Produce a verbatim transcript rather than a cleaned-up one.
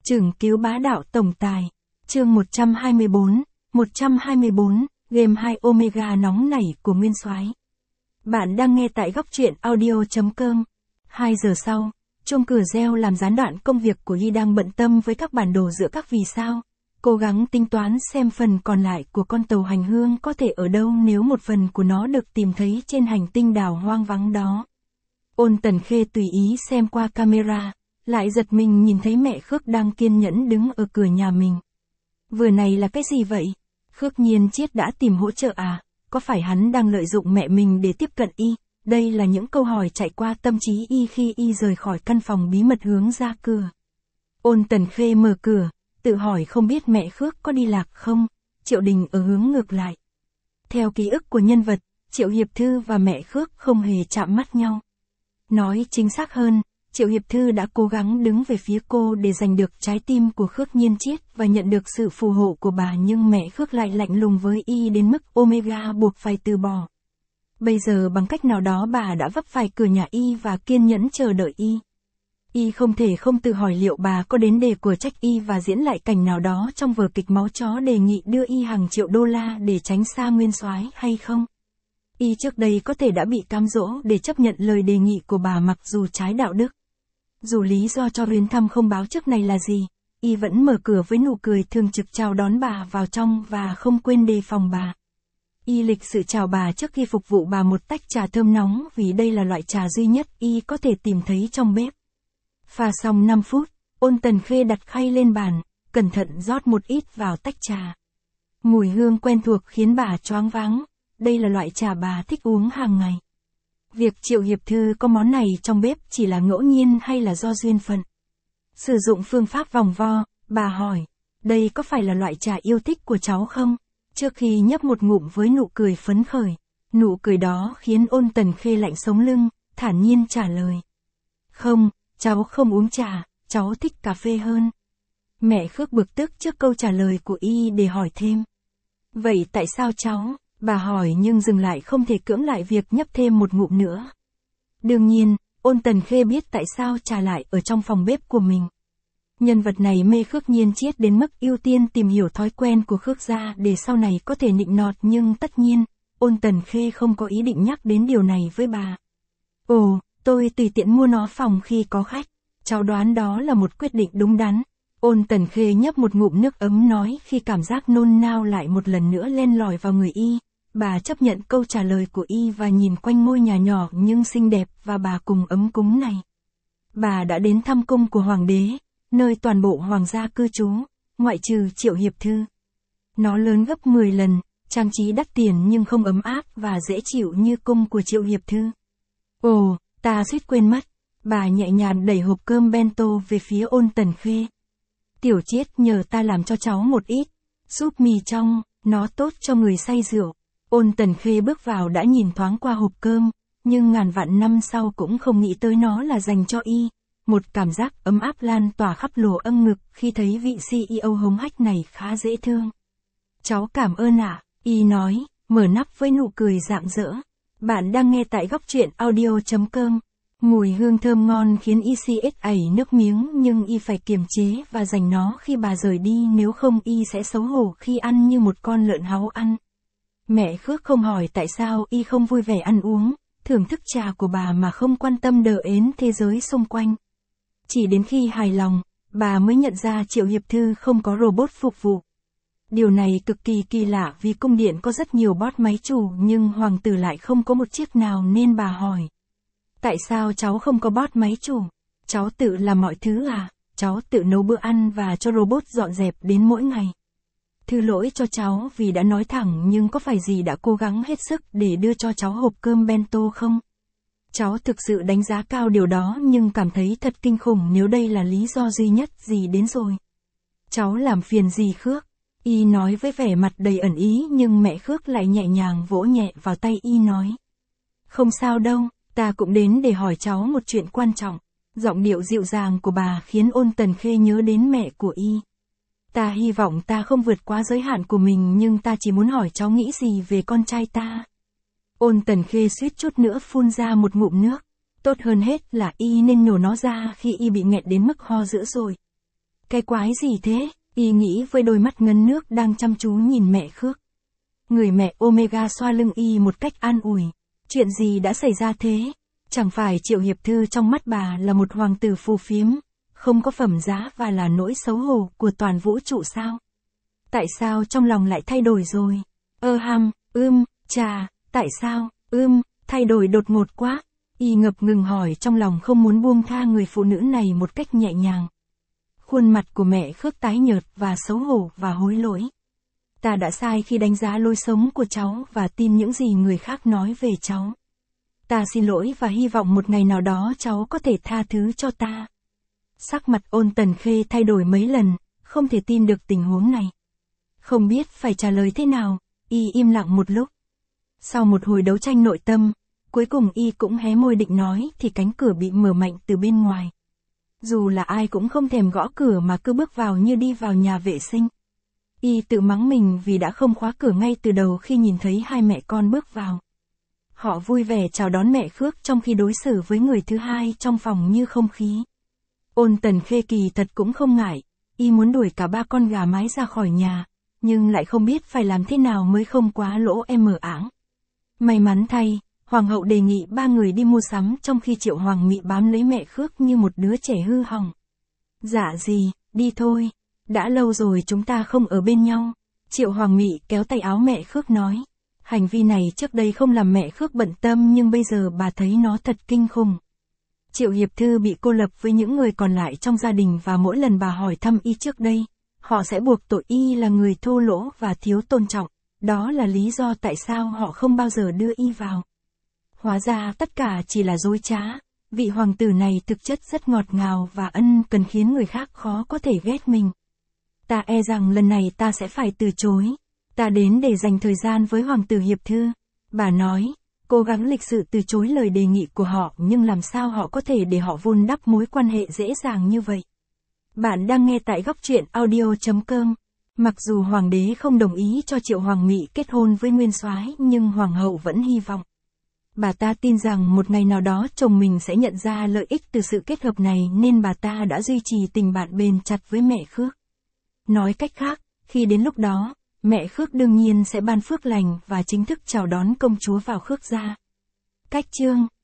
Chưởng cứu bá đạo tổng tài. Chương một trăm hai mươi bốn, một trăm hai mươi bốn, game hai Omega nóng nảy của Nguyên Soái. Bạn đang nghe tại góc truyện audio.com. hai giờ sau, chuông cửa reo làm gián đoạn công việc của Y đang bận tâm với các bản đồ giữa các vì sao, cố gắng tính toán xem phần còn lại của con tàu hành hương có thể ở đâu nếu một phần của nó được tìm thấy trên hành tinh đảo hoang vắng đó. Ôn Tần Khê tùy ý xem qua camera, lại giật mình nhìn thấy mẹ Khước đang kiên nhẫn đứng ở cửa nhà mình. Vừa này là cái gì vậy? Khước Nhiên Chiết đã tìm hỗ trợ à? Có phải hắn đang lợi dụng mẹ mình để tiếp cận Y? Đây là những câu hỏi chạy qua tâm trí Y khi Y rời khỏi căn phòng bí mật hướng ra cửa. Ôn Tần Khê mở cửa, tự hỏi không biết mẹ Khước có đi lạc không? Triệu Đình ở hướng ngược lại. Theo ký ức của nhân vật, Triệu Hiệp Thư và mẹ Khước không hề chạm mắt nhau. Nói chính xác hơn, Triệu Hiệp Thư đã cố gắng đứng về phía cô để giành được trái tim của Khước Nhiên Chiết và nhận được sự phù hộ của bà, nhưng mẹ Khước lại lạnh lùng với Y đến mức Omega buộc phải từ bỏ. Bây giờ bằng cách nào đó bà đã vấp phải cửa nhà Y và kiên nhẫn chờ đợi Y. Y không thể không tự hỏi liệu bà có đến để của trách Y và diễn lại cảnh nào đó trong vở kịch máu chó đề nghị đưa Y hàng triệu đô la để tránh xa Nguyên Soái hay không. Y trước đây có thể đã bị cám dỗ để chấp nhận lời đề nghị của bà mặc dù trái đạo đức. Dù lý do cho viếng thăm không báo trước này là gì, Y vẫn mở cửa với nụ cười thường trực chào đón bà vào trong và không quên đề phòng bà. Y lịch sự chào bà trước khi phục vụ bà một tách trà thơm nóng vì đây là loại trà duy nhất Y có thể tìm thấy trong bếp. Pha xong năm phút, Ôn Tần Khê đặt khay lên bàn, cẩn thận rót một ít vào tách trà. Mùi hương quen thuộc khiến bà choáng váng, đây là loại trà bà thích uống hàng ngày. Việc Triệu Hiệp Thư có món này trong bếp chỉ là ngẫu nhiên hay là do duyên phận? Sử dụng phương pháp vòng vo, bà hỏi, đây có phải là loại trà yêu thích của cháu không? Trước khi nhấp một ngụm với nụ cười phấn khởi, nụ cười đó khiến Ôn Tần Khê lạnh sống lưng, thản nhiên trả lời. Không, cháu không uống trà, cháu thích cà phê hơn. Mẹ Khước bực tức trước câu trả lời của Y để hỏi thêm. Vậy tại sao cháu? Bà hỏi nhưng dừng lại không thể cưỡng lại việc nhấp thêm một ngụm nữa. Đương nhiên, Ôn Tần Khê biết tại sao trà lại ở trong phòng bếp của mình. Nhân vật này mê Khước Nhiên Chiết đến mức ưu tiên tìm hiểu thói quen của Khước gia để sau này có thể nịnh nọt, nhưng tất nhiên, Ôn Tần Khê không có ý định nhắc đến điều này với bà. Ồ, tôi tùy tiện mua nó phòng khi có khách. Cháu đoán đó là một quyết định đúng đắn. Ôn Tần Khê nhấp một ngụm nước ấm nói khi cảm giác nôn nao lại một lần nữa len lỏi vào người Y. Bà chấp nhận câu trả lời của Y và nhìn quanh ngôi nhà nhỏ nhưng xinh đẹp và bà cùng ấm cúng này. Bà đã đến thăm cung của Hoàng đế, nơi toàn bộ hoàng gia cư trú, ngoại trừ Triệu Hiệp Thư. Nó lớn gấp mười lần, trang trí đắt tiền nhưng không ấm áp và dễ chịu như cung của Triệu Hiệp Thư. Ồ, ta suýt quên mất. Bà nhẹ nhàng đẩy hộp cơm bento về phía Ôn Tần Khê. Tiểu Chiết nhờ ta làm cho cháu một ít súp mì trong, nó tốt cho người say rượu. Ôn Tần Khê bước vào đã nhìn thoáng qua hộp cơm, nhưng ngàn vạn năm sau cũng không nghĩ tới nó là dành cho Y. Một cảm giác ấm áp lan tỏa khắp lỗ âng ngực khi thấy vị xê e ô hống hách này khá dễ thương. Cháu cảm ơn ạ, Y nói, mở nắp với nụ cười rạng rỡ. Bạn đang nghe tại góc truyện audio.com. Mùi hương thơm ngon khiến Y xít ảy nước miếng, nhưng Y phải kiềm chế và dành nó khi bà rời đi, nếu không Y sẽ xấu hổ khi ăn như một con lợn háu ăn. Mẹ Khước không hỏi tại sao Y không vui vẻ ăn uống, thưởng thức trà của bà mà không quan tâm đờ ến thế giới xung quanh. Chỉ đến khi hài lòng, bà mới nhận ra Triệu Hiệp Thư không có robot phục vụ. Điều này cực kỳ kỳ lạ vì cung điện có rất nhiều bot máy chủ nhưng hoàng tử lại không có một chiếc nào, nên bà hỏi. Tại sao cháu không có bot máy chủ? Cháu tự làm mọi thứ à? Cháu tự nấu bữa ăn và cho robot dọn dẹp đến mỗi ngày. Thứ lỗi cho cháu vì đã nói thẳng, nhưng có phải dì đã cố gắng hết sức để đưa cho cháu hộp cơm bento không? Cháu thực sự đánh giá cao điều đó nhưng cảm thấy thật kinh khủng nếu đây là lý do duy nhất dì đến rồi. Cháu làm phiền dì Khước. Y nói với vẻ mặt đầy ẩn ý, nhưng mẹ Khước lại nhẹ nhàng vỗ nhẹ vào tay Y nói. Không sao đâu, ta cũng đến để hỏi cháu một chuyện quan trọng. Giọng điệu dịu dàng của bà khiến Ôn Tần Khê nhớ đến mẹ của Y. Ta hy vọng ta không vượt quá giới hạn của mình, nhưng ta chỉ muốn hỏi cháu nghĩ gì về con trai ta. Ôn Tần Khê suýt chút nữa phun ra một ngụm nước. Tốt hơn hết là Y nên nhổ nó ra khi Y bị nghẹn đến mức ho dữ rồi. Cái quái gì thế? Y nghĩ với đôi mắt ngấn nước đang chăm chú nhìn mẹ Khước. Người mẹ Omega xoa lưng Y một cách an ủi. Chuyện gì đã xảy ra thế? Chẳng phải Triệu Hiệp Thư trong mắt bà là một hoàng tử phù phiếm, không có phẩm giá và là nỗi xấu hổ của toàn vũ trụ sao? Tại sao trong lòng lại thay đổi rồi? Ơ hăm, ưm, chà, tại sao, ưm, thay đổi đột ngột quá? Y ngập ngừng hỏi trong lòng không muốn buông tha người phụ nữ này một cách nhẹ nhàng. Khuôn mặt của mẹ Khước tái nhợt và xấu hổ và hối lỗi. Ta đã sai khi đánh giá lối sống của cháu và tin những gì người khác nói về cháu. Ta xin lỗi và hy vọng một ngày nào đó cháu có thể tha thứ cho ta. Sắc mặt Ôn Tần Khê thay đổi mấy lần, không thể tin được tình huống này. Không biết phải trả lời thế nào, Y im lặng một lúc. Sau một hồi đấu tranh nội tâm, cuối cùng Y cũng hé môi định nói thì cánh cửa bị mở mạnh từ bên ngoài. Dù là ai cũng không thèm gõ cửa mà cứ bước vào như đi vào nhà vệ sinh. Y tự mắng mình vì đã không khóa cửa ngay từ đầu khi nhìn thấy hai mẹ con bước vào. Họ vui vẻ chào đón mẹ Khước trong khi đối xử với người thứ hai trong phòng như không khí. Ôn Tần Khê kỳ thật cũng không ngại, Y muốn đuổi cả ba con gà mái ra khỏi nhà, nhưng lại không biết phải làm thế nào mới không quá lỗ em mở áng. May mắn thay, Hoàng hậu đề nghị ba người đi mua sắm trong khi Triệu Hoàng Mị bám lấy mẹ Khước như một đứa trẻ hư hỏng. Dạ gì, đi thôi, đã lâu rồi chúng ta không ở bên nhau. Triệu Hoàng Mị kéo tay áo mẹ Khước nói. Hành vi này trước đây không làm mẹ Khước bận tâm nhưng bây giờ bà thấy nó thật kinh khủng. Triệu Hiệp Thư bị cô lập với những người còn lại trong gia đình và mỗi lần bà hỏi thăm Y trước đây, họ sẽ buộc tội Y là người thô lỗ và thiếu tôn trọng. Đó là lý do tại sao họ không bao giờ đưa Y vào. Hóa ra tất cả chỉ là dối trá, vị hoàng tử này thực chất rất ngọt ngào và ân cần khiến người khác khó có thể ghét mình. Ta e rằng lần này ta sẽ phải từ chối. Ta đến để dành thời gian với Hoàng tử Hiệp Thư. Bà nói, cố gắng lịch sự từ chối lời đề nghị của họ nhưng làm sao họ có thể để họ vun đắp mối quan hệ dễ dàng như vậy. Bạn đang nghe tại góc truyện audio chấm com. Mặc dù Hoàng đế không đồng ý cho Triệu Hoàng Mị kết hôn với Nguyên Soái nhưng Hoàng hậu vẫn hy vọng. Bà ta tin rằng một ngày nào đó chồng mình sẽ nhận ra lợi ích từ sự kết hợp này nên bà ta đã duy trì tình bạn bền chặt với mẹ Khước. Nói cách khác, khi đến lúc đó, mẹ Khước đương nhiên sẽ ban phước lành và chính thức chào đón công chúa vào Khước gia. Cách chương